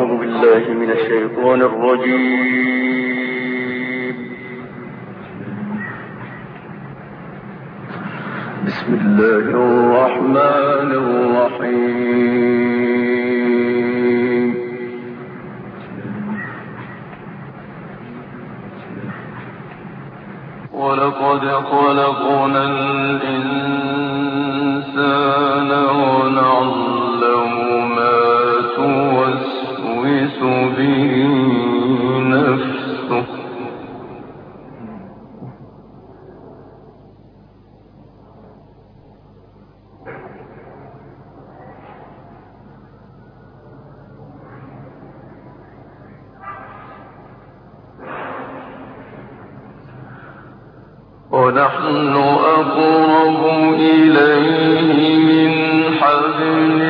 أعوذ بالله من الشيطان الرجيم. بسم الله الرحمن الرحيم. ولقد خلقنا الإنسان ونعلم ما توسوس به نفسه ونحن أقرب إليه من حبل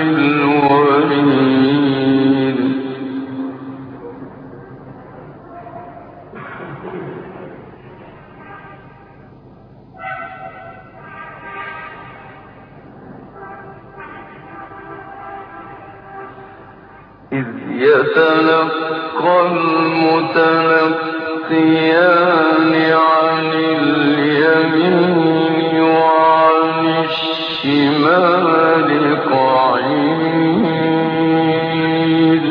الوريد. إذ يتلقى المتلقيان عن اليمين وعن الشمال قعيد.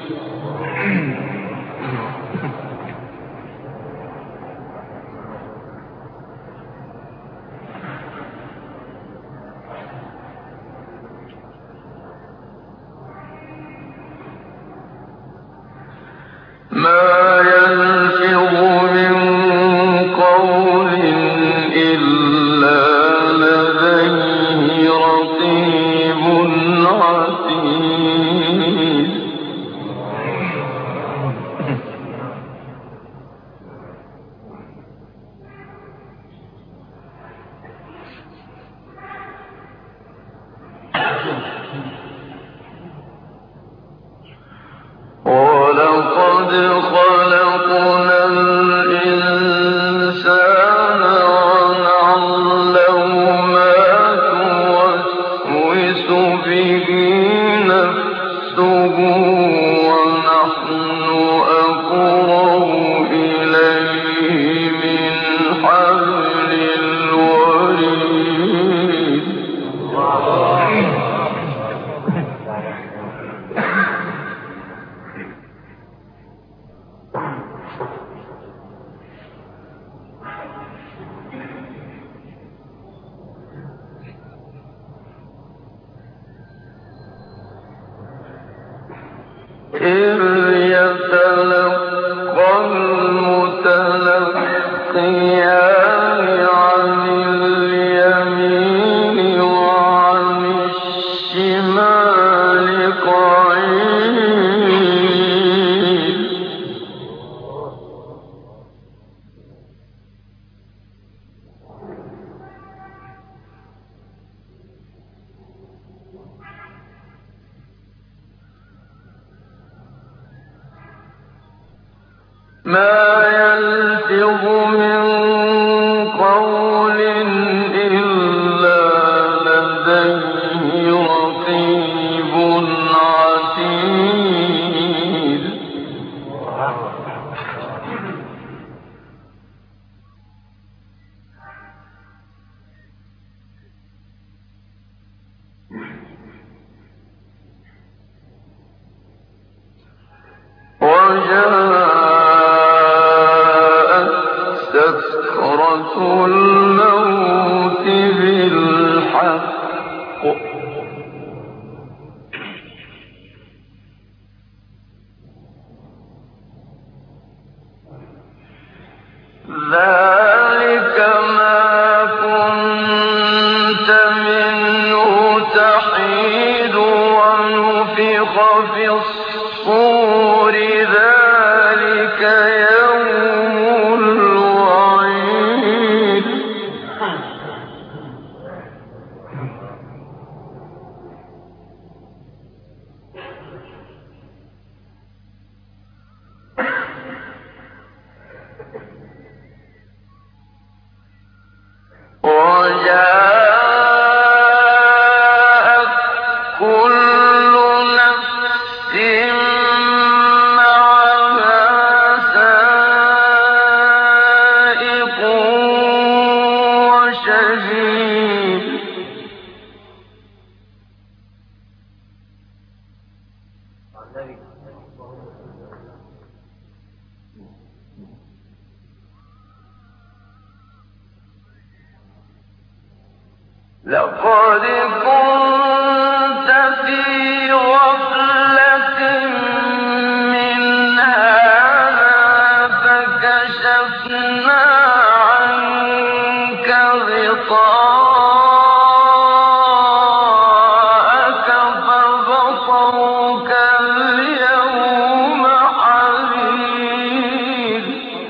ما يلفظ من قول إلا لديه رقيب عتيد. ولقد خلقنا الإنسان ونعلم ما توسوس به نفسه ونحن أقرب إليه من حبل الوريد. إذ يتلقى المتلقيان عن اليمين وعن الشمال قعيد. ما يلفظ من قول إلا لديه رقيب عتيد. سكرة الموت بالحق ذلك ما كنت منه تحيد ونفخ في الصور ذلك يوم الوعيد. وجاءت كل نفس لقد كنت في غفلة من هذا فكشفنا عنك غطاءك فبصرك اليوم حديد.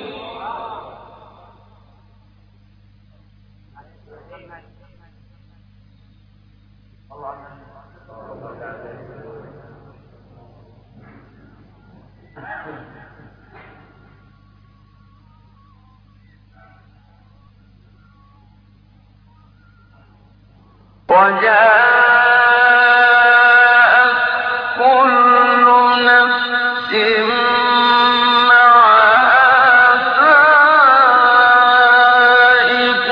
وجاءت كل نفس معها سائق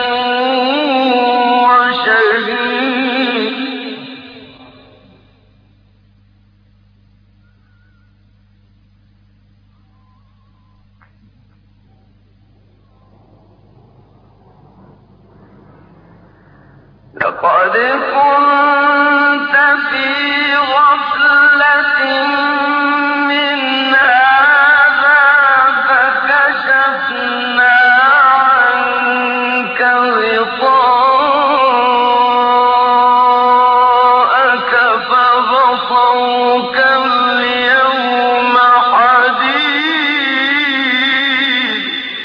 وشهيد. لقد كنت في غفلة من هذا فكشفنا عنك غطاءك فبصرك اليوم حديد.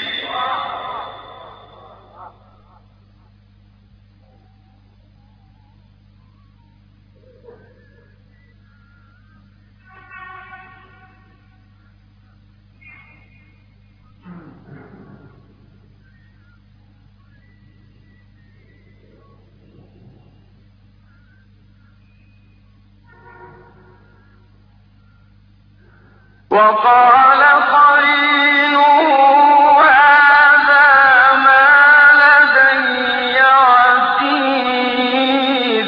وقال قرينه هذا ما لدي عتيد.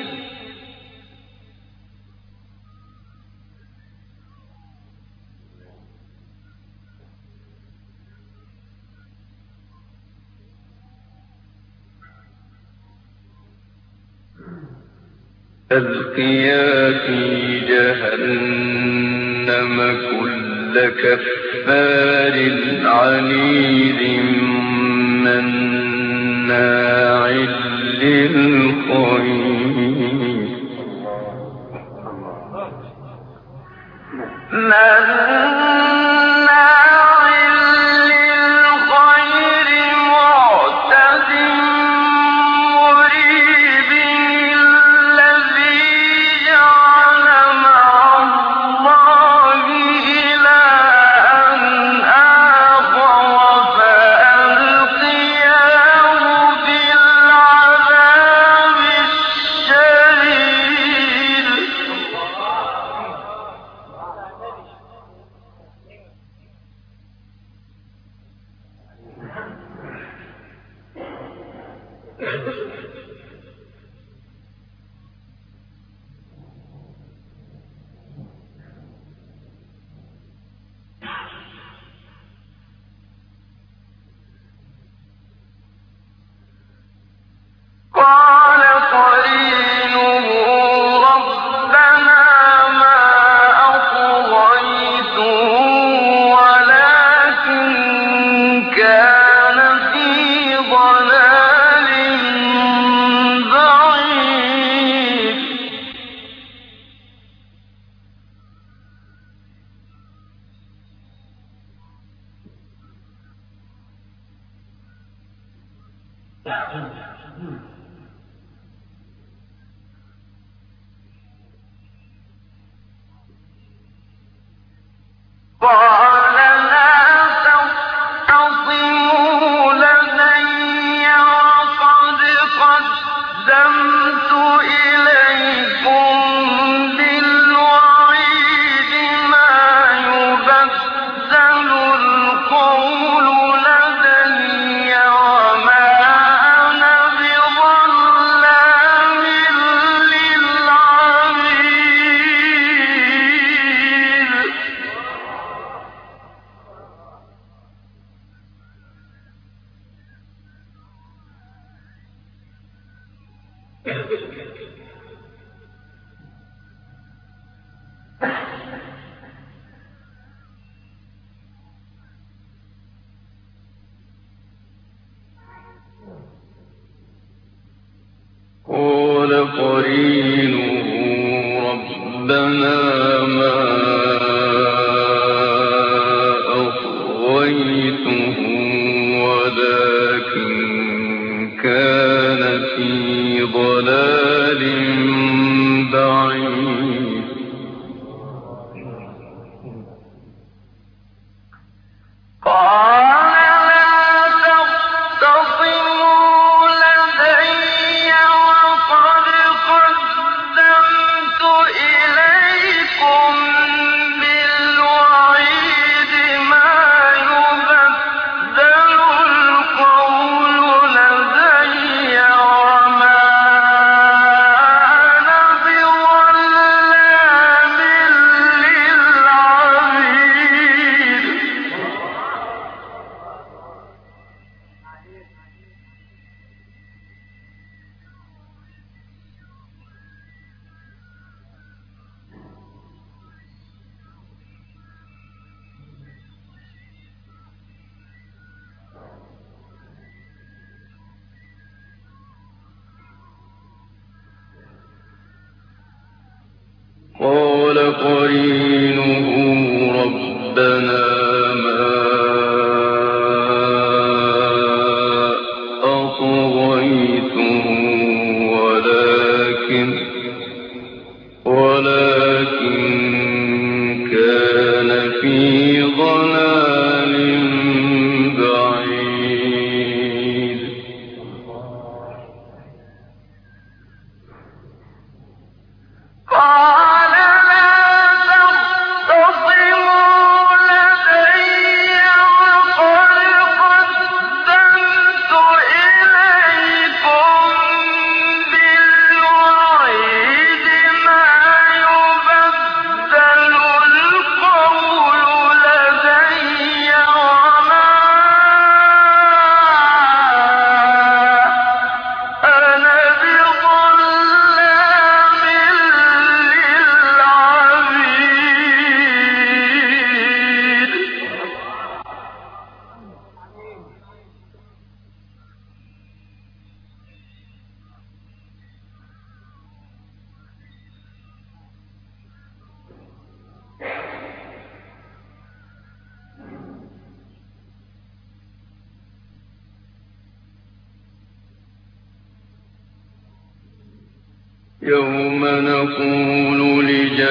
ألقيا في جهنم كل كفار عنيد مناع للخير معتد مريب. الذي جعل مع الله إلها آخر فألقياه في العذاب الشديد. قال قرينه ربنا ما أطغيته ولكن كان في ضلال بعيد. قال لا تختصموا لدي وقد قدمت إليكم بالوعيد ما يبدل القول لدي وما أنا بظلام للعبيد. قال قرينه ربنا ما أطغيته ولكن كان في ضلال بعيد قال قرينه ربنا ما أطغيته ولكن كان في ضلال بعيد يوم نقول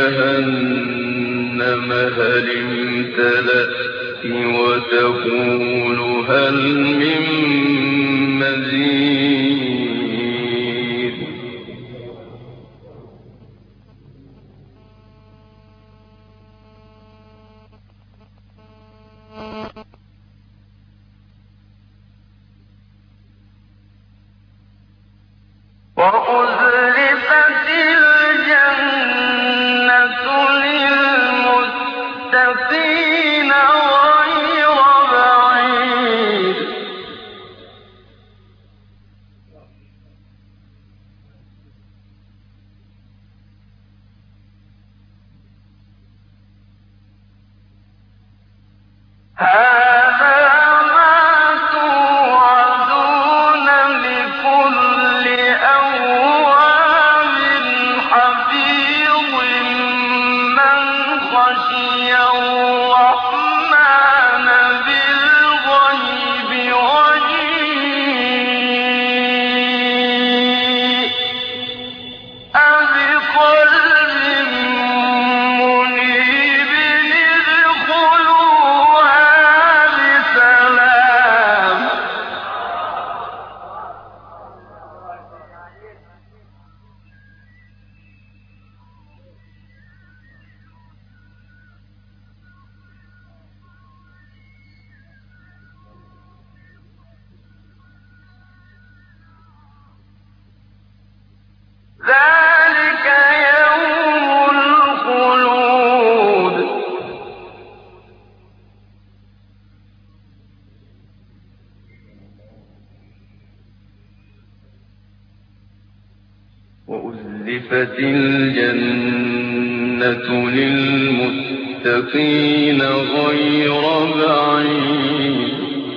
لجهنم هل امتلأت وتقول هل من مزيد وأزلفت الجنة للمتقين غير بعيد ذلك يوم الخلود وأزلفت الجنة للمتقين غير بعيد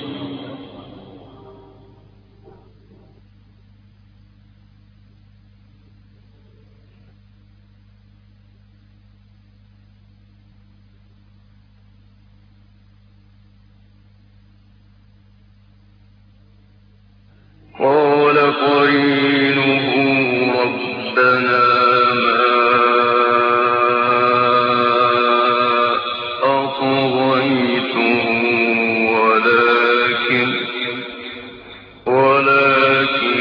قال قرينه ربنا ما أطغيته ولكن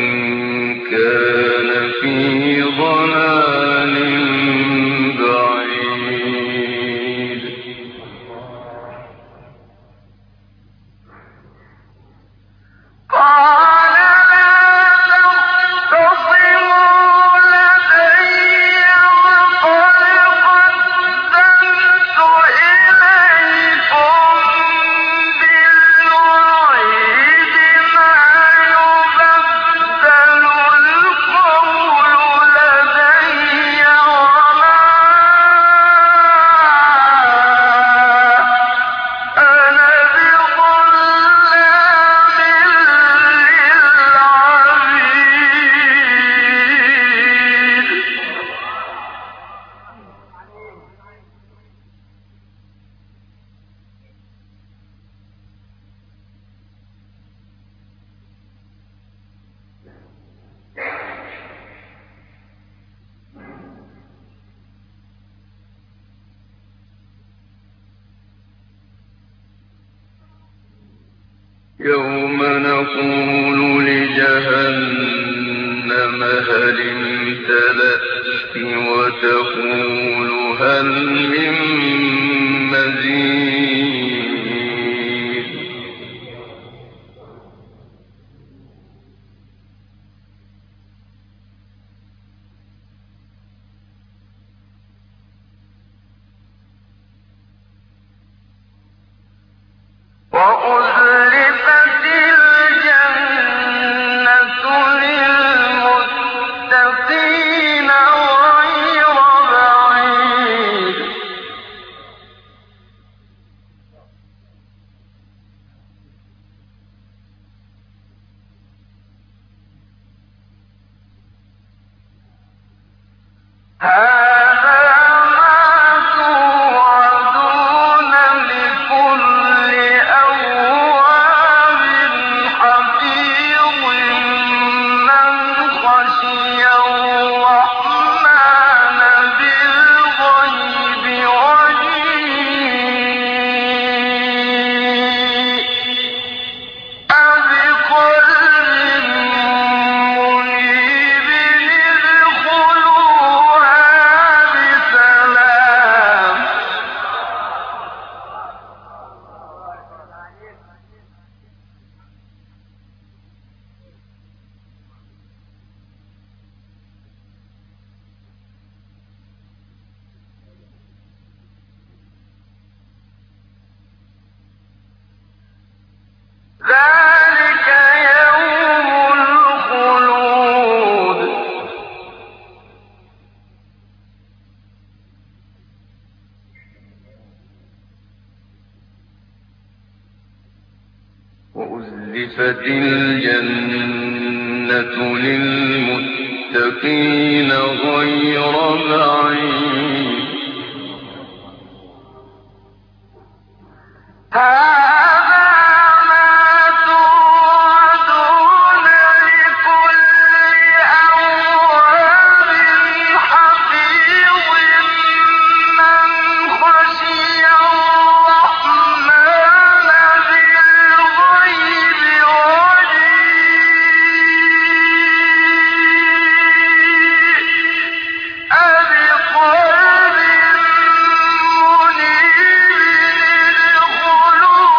كان في ضلال بعيد يوم نقول لجهنم هل امتلأت وتقول هل من مزيد وأزلفت الجنة للمتقين غير بعيد ذلك يوم الخلود وأزلفت الجنة للمتقين غير بعيد أبقلب منيب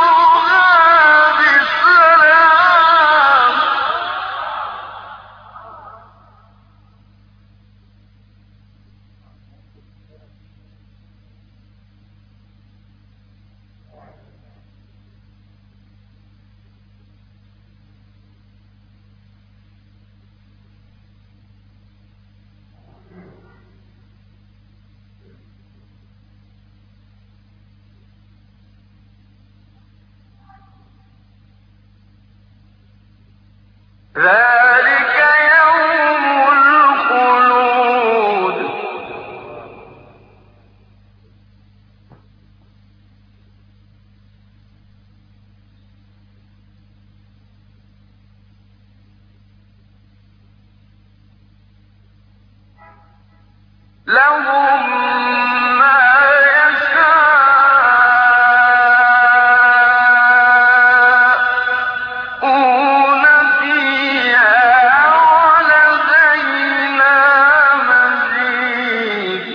ذلك يوم الخلود لهم ما يشاءون فيها ولدينا مزيد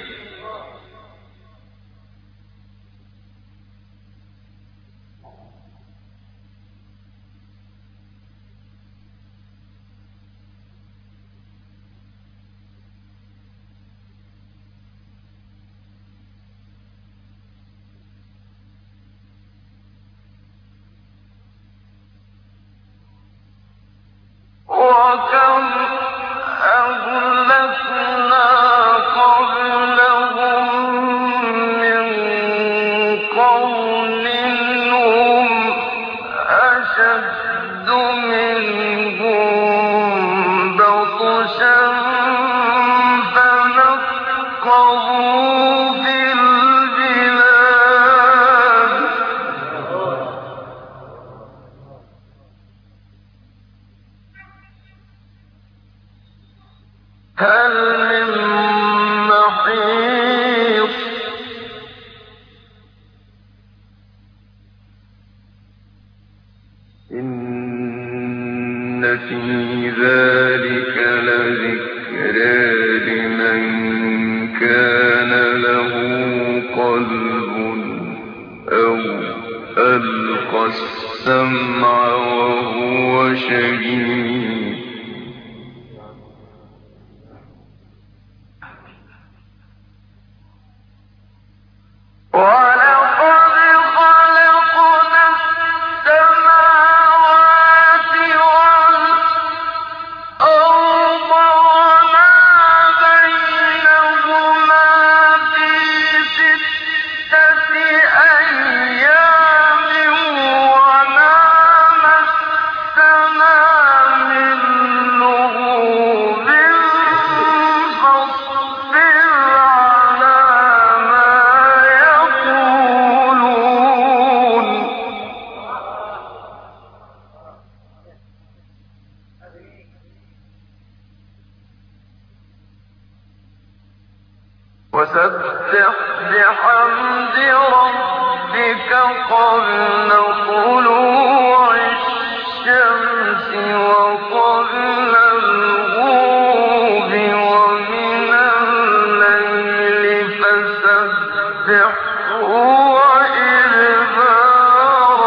وكم أهلكنا قبلهم من قرن هم أشد منهم بطشا فنقبوا في البلاد هل من محيص إن في ذلك لذكرى لمن كان له قلب أو ألقى السمع وهو شهيد ولقد خلقنا السماوات والأرض وما بينهما في 6 أيام وما مسنا من لغوب فاصبر على ما يقولون وسبح بحمد ربك قبل طلوع الشمس وقبل الغروب ومن الليل فسبحه وإدبار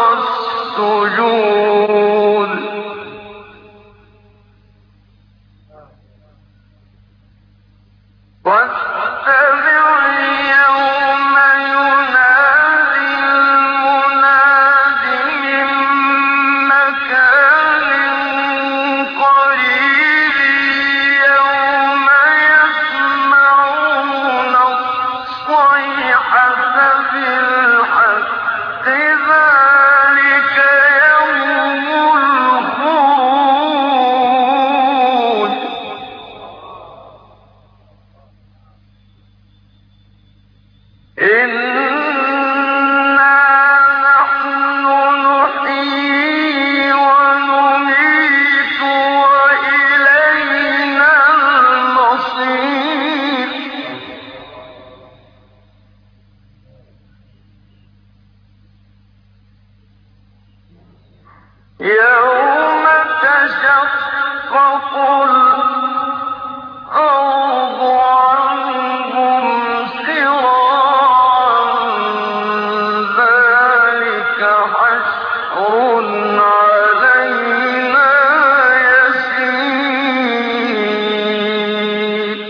السجود واستمع يوم ينادي المناد من مكان قريب يوم يسمعون الصيحة بالحق ذلك يوم الخروج إنا نحن نحيي ونميت وإلينا المصير يوم تشقق الأرض عنهم سراعا ذلك حشر علينا يسير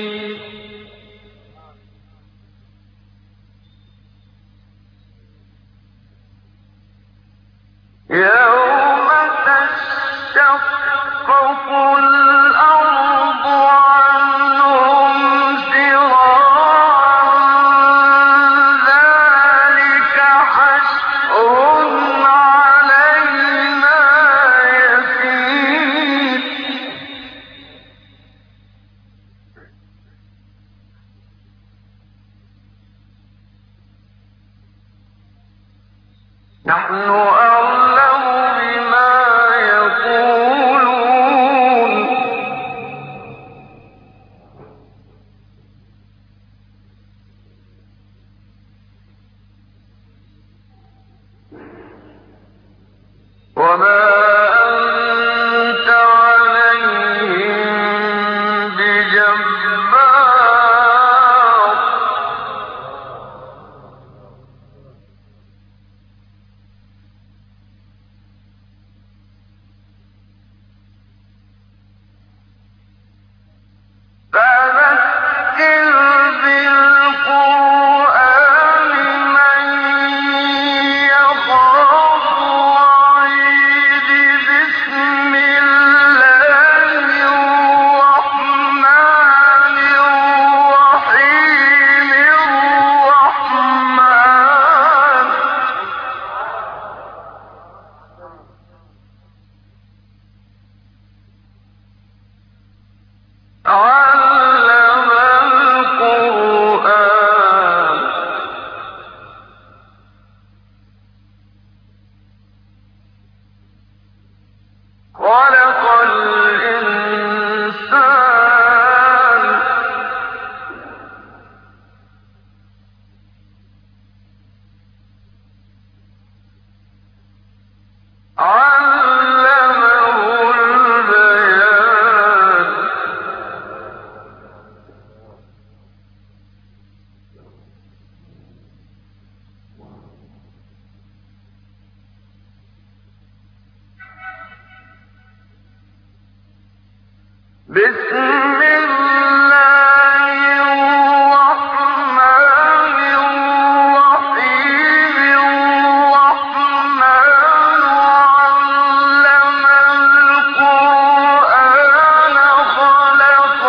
يوم تشقق الأرض عنهم سراعا ذلك حشر علينا يسير نحن أعلم بما يقولون وما أنت عليهم بجبار فذكر بالقرآن من يخاف وعيد بسم الله الرحمن الرحيم الرحمن علم القرآن خلق الإنسان علمه البيان بسم الله الرحمن الرحيم الرحمن علم القرآن خلق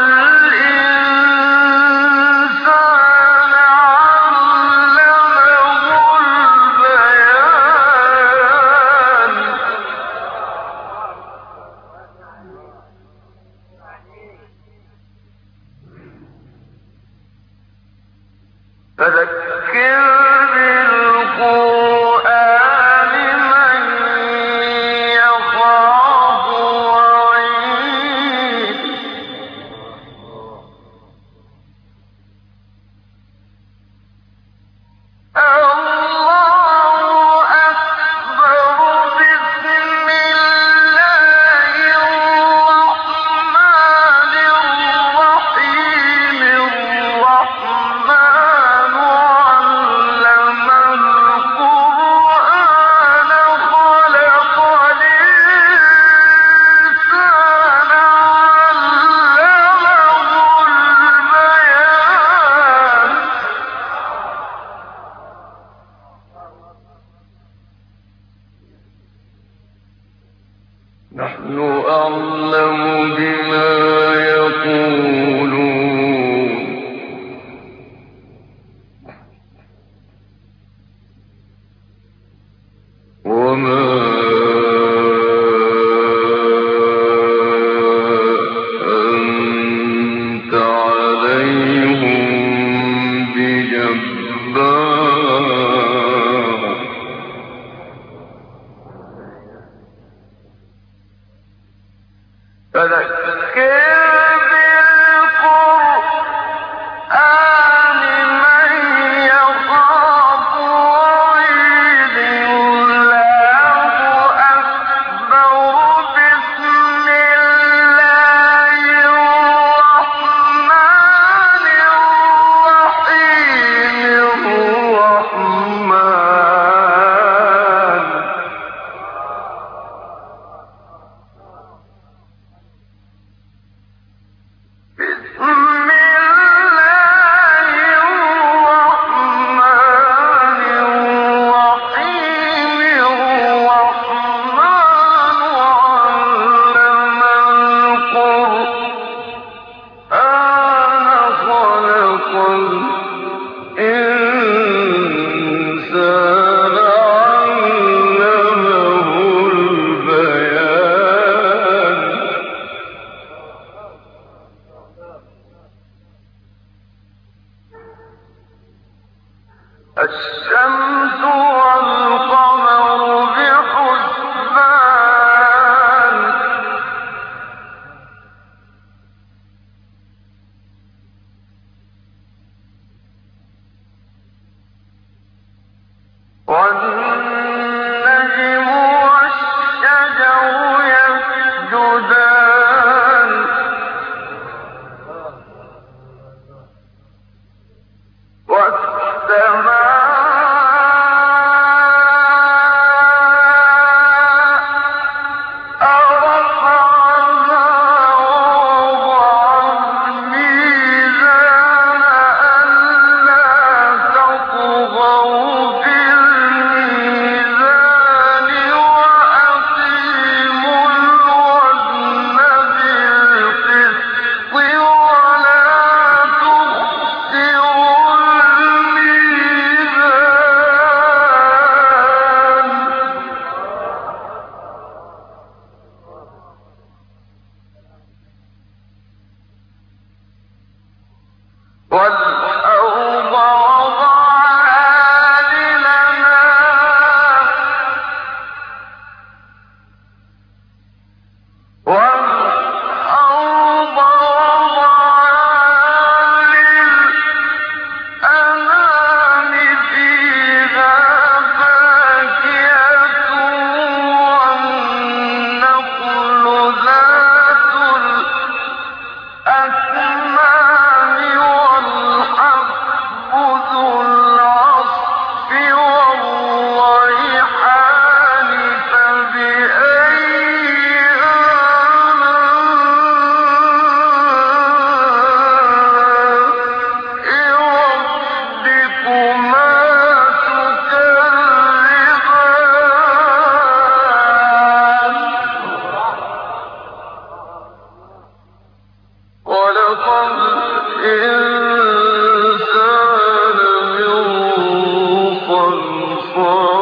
الإنسان علمه البيان فذكر بالقرآن من يخاف وعيد الله أكبر بسم الله الرحمن الرحيم الرحمن علم القرآن خلق الإنسان علمه البيان نحن أعلم بما يقولون وما أنت عليهم بجبار فذكر بالقرآن من يخاف وعيد الله والنجم والشجر يسجدان والأرض وضعها للأنام والأرض وضعها للأنام فيها فاكهة والنخل ذات الأكمام والحب ذو العصف والريحان فبأي آلاء ربكما تكذبان خلق الإنسان من صلصال